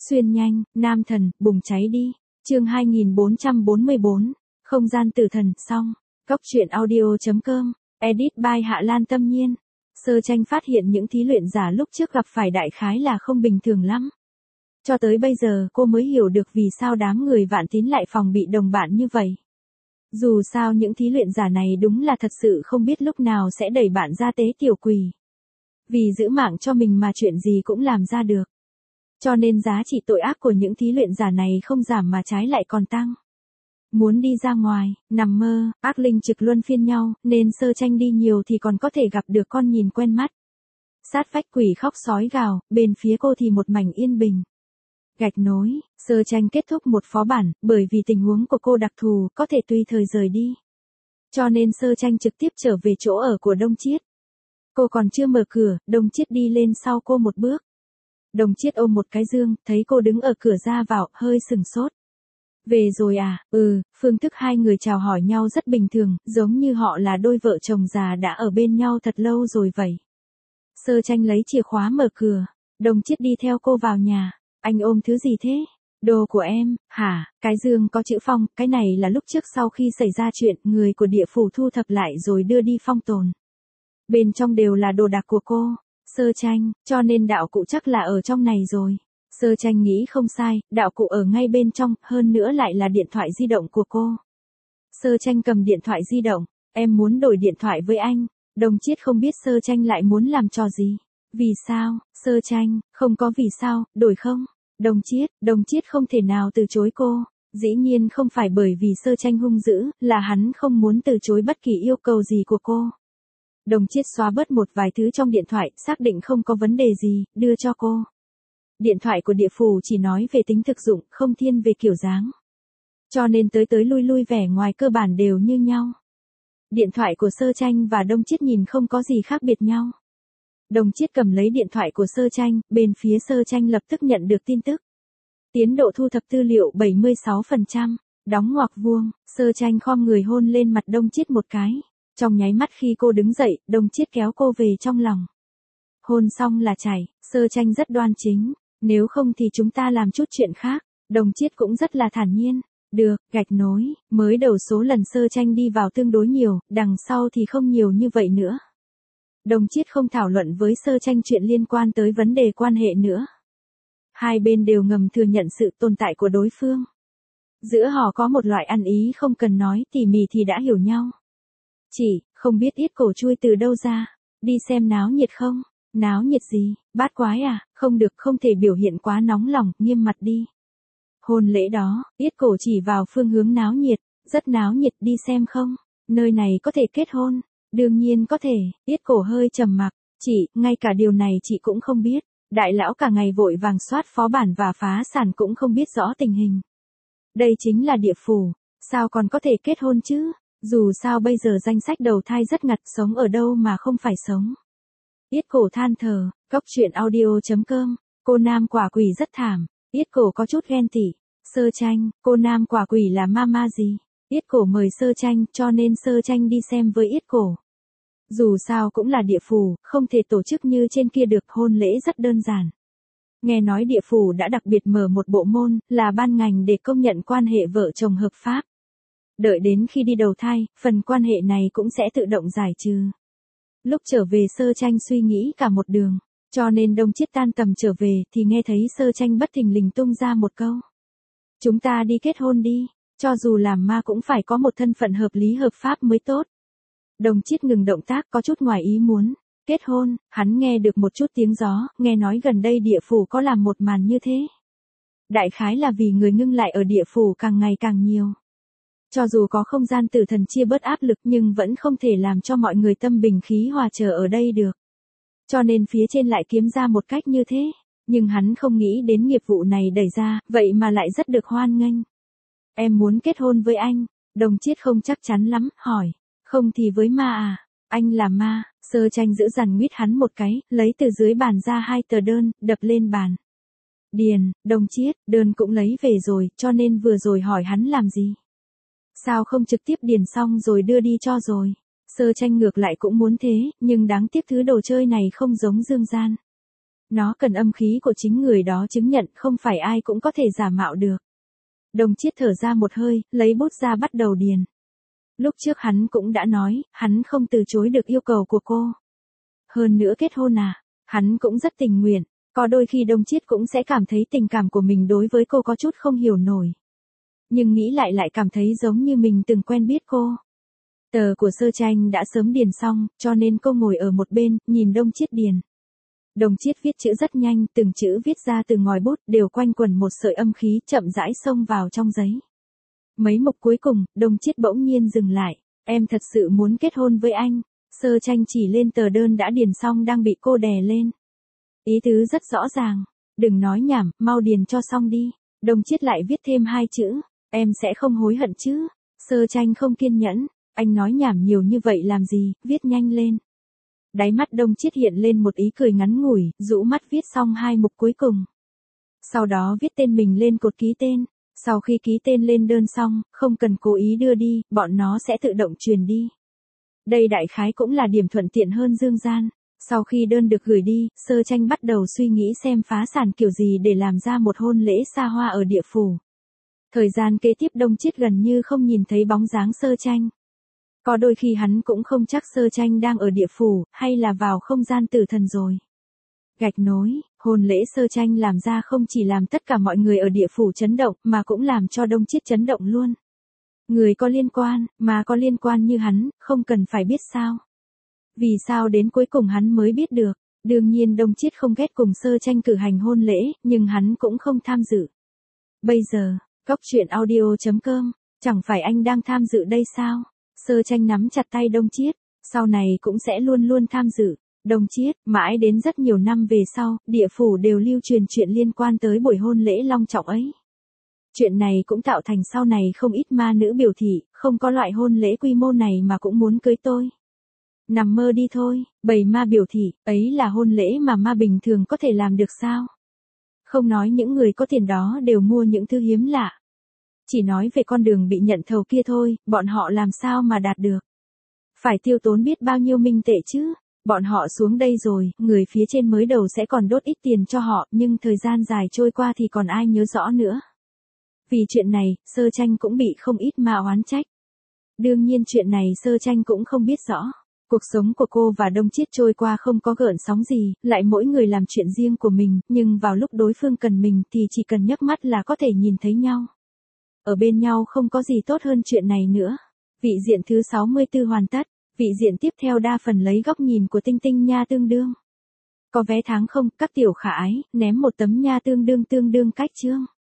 Xuyên nhanh, nam thần, bùng cháy đi. Chương 2444, không gian tử thần, xong. Cóc truyện audio.com, edit by Hạ Lan Tâm Nhiên. Sơ tranh phát hiện những thí luyện giả lúc trước gặp phải đại khái là không bình thường lắm. Cho tới bây giờ cô mới hiểu được vì sao đám người Vạn Tín lại phòng bị đồng bạn như vậy. Dù sao những thí luyện giả này đúng là thật sự không biết lúc nào sẽ đẩy bạn ra tế tiểu quỷ. Vì giữ mạng cho mình mà chuyện gì cũng làm ra được. Cho nên giá trị tội ác của những thí luyện giả này không giảm mà trái lại còn tăng. Muốn đi ra ngoài, nằm mơ, ác linh trực luân phiên nhau, nên sơ tranh đi nhiều thì còn có thể gặp được con nhìn quen mắt. Sát vách quỷ khóc sói gào, bên phía cô thì một mảnh yên bình. Gạch nối, sơ tranh kết thúc một phó bản, bởi vì tình huống của cô đặc thù, có thể tùy thời rời đi. Cho nên sơ tranh trực tiếp trở về chỗ ở của Đông Chiết. Cô còn chưa mở cửa, Đông Chiết đi lên sau cô một bước. Đông Chiết ôm một cái dương, thấy cô đứng ở cửa ra vào, hơi sừng sốt. Về rồi à? Phương thức hai người chào hỏi nhau rất bình thường, giống như họ là đôi vợ chồng già đã ở bên nhau thật lâu rồi vậy. Sơ tranh lấy chìa khóa mở cửa, Đông Chiết đi theo cô vào nhà. Anh ôm thứ gì thế? Đồ của em, hả? Cái dương có chữ Phong, cái này là lúc trước sau khi xảy ra chuyện, người của địa phủ thu thập lại rồi đưa đi phong tồn. Bên trong đều là đồ đạc của cô, sơ tranh, cho nên đạo cụ chắc là ở trong này rồi. Sơ tranh nghĩ không sai, đạo cụ ở ngay bên trong, hơn nữa lại là điện thoại di động của cô. Sơ tranh cầm điện thoại di động, em muốn đổi điện thoại với anh. Đông Chiết không biết sơ tranh lại muốn làm trò gì. Vì sao? Sơ tranh, không có vì sao, đổi không? Đông Chiết không thể nào từ chối cô. Dĩ nhiên không phải bởi vì sơ tranh hung dữ, là hắn không muốn từ chối bất kỳ yêu cầu gì của cô. Đông Chiết xóa bớt một vài thứ trong điện thoại, xác định không có vấn đề gì, đưa cho cô. Điện thoại của địa phủ chỉ nói về tính thực dụng, không thiên về kiểu dáng. Cho nên tới lui vẻ ngoài cơ bản đều như nhau. Điện thoại của sơ tranh và Đông Chiết nhìn không có gì khác biệt nhau. Đông Chiết cầm lấy điện thoại của sơ tranh, bên phía sơ tranh lập tức nhận được tin tức. Tiến độ thu thập tư liệu 76%, đóng ngoặc vuông, sơ tranh khom người hôn lên mặt Đông Chiết một cái. Trong nháy mắt khi cô đứng dậy, Đông Chiết kéo cô về trong lòng. Hôn xong là chảy, sơ tranh rất đoan chính. Nếu không thì chúng ta làm chút chuyện khác. Đông Chiết cũng rất là thản nhiên. Được, gạch nối, mới đầu số lần sơ tranh đi vào tương đối nhiều, đằng sau thì không nhiều như vậy nữa. Đông Chiết không thảo luận với sơ tranh chuyện liên quan tới vấn đề quan hệ nữa. Hai bên đều ngầm thừa nhận sự tồn tại của đối phương. Giữa họ có một loại ăn ý không cần nói tỉ mỉ thì đã hiểu nhau. Chỉ, không biết yết cổ chui từ đâu ra, đi xem náo nhiệt không? Náo nhiệt gì, bát quái à, không được, không thể biểu hiện quá nóng lòng, nghiêm mặt đi. Hôn lễ đó, yết cổ chỉ vào phương hướng náo nhiệt, rất náo nhiệt, đi xem không? Nơi này có thể kết hôn, đương nhiên có thể, yết cổ hơi trầm mặc, chị, ngay cả điều này chị cũng không biết. Đại lão cả ngày vội vàng soát phó bản và phá sản cũng không biết rõ tình hình. Đây chính là địa phủ, sao còn có thể kết hôn chứ? Dù sao bây giờ danh sách đầu thai rất ngặt, sống ở đâu mà không phải sống. Yết cổ than thở, cóc truyện audio.com, cô nam quả quỷ rất thảm, yết cổ có chút ghen tị. Sơ tranh, cô nam quả quỷ là mama gì? Yết cổ mời sơ tranh, cho nên sơ tranh đi xem với yết cổ. Dù sao cũng là địa phủ, không thể tổ chức như trên kia được, hôn lễ rất đơn giản. Nghe nói địa phủ đã đặc biệt mở một bộ môn, là ban ngành để công nhận quan hệ vợ chồng hợp pháp. Đợi đến khi đi đầu thai, phần quan hệ này cũng sẽ tự động giải trừ. Lúc trở về sơ tranh suy nghĩ cả một đường, cho nên Đông Chiết tan tầm trở về thì nghe thấy sơ tranh bất thình lình tung ra một câu. Chúng ta đi kết hôn đi, cho dù làm ma cũng phải có một thân phận hợp lý hợp pháp mới tốt. Đông Chiết ngừng động tác có chút ngoài ý muốn. Kết hôn, hắn nghe được một chút tiếng gió, nghe nói gần đây địa phủ có làm một màn như thế. Đại khái là vì người ngưng lại ở địa phủ càng ngày càng nhiều. Cho dù có không gian tử thần chia bớt áp lực nhưng vẫn không thể làm cho mọi người tâm bình khí hòa chờ ở đây được. Cho nên phía trên lại kiếm ra một cách như thế. Nhưng hắn không nghĩ đến nghiệp vụ này đẩy ra, vậy mà lại rất được hoan nghênh. Em muốn kết hôn với anh. Đông Chiết không chắc chắn lắm, hỏi. Không thì với ma à? Anh là ma. Sơ tranh giữ dằn nguyết hắn một cái, lấy từ dưới bàn ra 2 tờ đơn, đập lên bàn. Điền, Đông Chiết, đơn cũng lấy về rồi, cho nên vừa rồi hỏi hắn làm gì? Sao không trực tiếp điền xong rồi đưa đi cho rồi? Sơ tranh ngược lại cũng muốn thế, nhưng đáng tiếc thứ đồ chơi này không giống dương gian. Nó cần âm khí của chính người đó chứng nhận, không phải ai cũng có thể giả mạo được. Đồng Chiết thở ra một hơi, lấy bút ra bắt đầu điền. Lúc trước hắn cũng đã nói, hắn không từ chối được yêu cầu của cô. Hơn nữa kết hôn à, hắn cũng rất tình nguyện. Có đôi khi Đồng Chiết cũng sẽ cảm thấy tình cảm của mình đối với cô có chút không hiểu nổi. Nhưng nghĩ lại cảm thấy giống như mình từng quen biết cô. Tờ của Sơ Tranh đã sớm điền xong, cho nên cô ngồi ở một bên, nhìn Đồng Chiết điền. Đồng Chiết viết chữ rất nhanh, từng chữ viết ra từ ngòi bút đều quanh quẩn một sợi âm khí chậm rãi xông vào trong giấy. Mấy mục cuối cùng, Đồng Chiết bỗng nhiên dừng lại. Em thật sự muốn kết hôn với anh. Sơ Tranh chỉ lên tờ đơn đã điền xong đang bị cô đè lên. Ý tứ rất rõ ràng. Đừng nói nhảm, mau điền cho xong đi. Đồng Chiết lại viết thêm 2 chữ. Em sẽ không hối hận chứ. Sơ Tranh không kiên nhẫn. Anh nói nhảm nhiều như vậy làm gì, viết nhanh lên. Đáy mắt Đồng Chiết hiện lên một ý cười ngắn ngủi, rũ mắt viết xong 2 mục cuối cùng. Sau đó viết tên mình lên cột ký tên. Sau khi ký tên lên đơn xong, không cần cố ý đưa đi, bọn nó sẽ tự động truyền đi. Đây đại khái cũng là điểm thuận tiện hơn dương gian. Sau khi đơn được gửi đi, Sơ Tranh bắt đầu suy nghĩ xem phá sản kiểu gì để làm ra một hôn lễ xa hoa ở địa phủ. Thời gian kế tiếp Đồng Chiết gần như không nhìn thấy bóng dáng Sơ Tranh. Có đôi khi hắn cũng không chắc Sơ Tranh đang ở địa phủ, hay là vào không gian tử thần rồi. Gạch nối, hôn lễ Sơ Tranh làm ra không chỉ làm tất cả mọi người ở địa phủ chấn động, mà cũng làm cho Đồng Chiết chấn động luôn. Người có liên quan, mà có liên quan như hắn, không cần phải biết sao. Vì sao đến cuối cùng hắn mới biết được. Đương nhiên Đồng Chiết không ghét cùng Sơ Tranh cử hành hôn lễ, nhưng hắn cũng không tham dự. Bây giờ, Cóc Truyện Audio.com, chẳng phải anh đang tham dự đây sao? Sơ Tranh nắm chặt tay Đồng Chiết, sau này cũng sẽ luôn luôn tham dự. Đồng Chiết, mãi đến rất nhiều năm về sau, địa phủ đều lưu truyền chuyện liên quan tới buổi hôn lễ long trọng ấy. Chuyện này cũng tạo thành sau này không ít ma nữ biểu thị, không có loại hôn lễ quy mô này mà cũng muốn cưới tôi. Nằm mơ đi thôi, bầy ma biểu thị, ấy là hôn lễ mà ma bình thường có thể làm được sao? Không nói những người có tiền đó đều mua những thứ hiếm lạ. Chỉ nói về con đường bị nhận thầu kia thôi, bọn họ làm sao mà đạt được. Phải tiêu tốn biết bao nhiêu minh tệ chứ. Bọn họ xuống đây rồi, người phía trên mới đầu sẽ còn đốt ít tiền cho họ, nhưng thời gian dài trôi qua thì còn ai nhớ rõ nữa. Vì chuyện này, Sơ Tranh cũng bị không ít ma oán trách. Đương nhiên chuyện này Sơ Tranh cũng không biết rõ. Cuộc sống của cô và Đồng Chiết trôi qua không có gợn sóng gì, lại mỗi người làm chuyện riêng của mình, nhưng vào lúc đối phương cần mình thì chỉ cần nhấc mắt là có thể nhìn thấy nhau. Ở bên nhau không có gì tốt hơn chuyện này nữa. Vị diện thứ 64 hoàn tất. Vị diện tiếp theo đa phần lấy góc nhìn của Tinh Tinh Nha tương đương. Có vé tháng không, các tiểu khả ái, ném một tấm nha tương đương cách chương.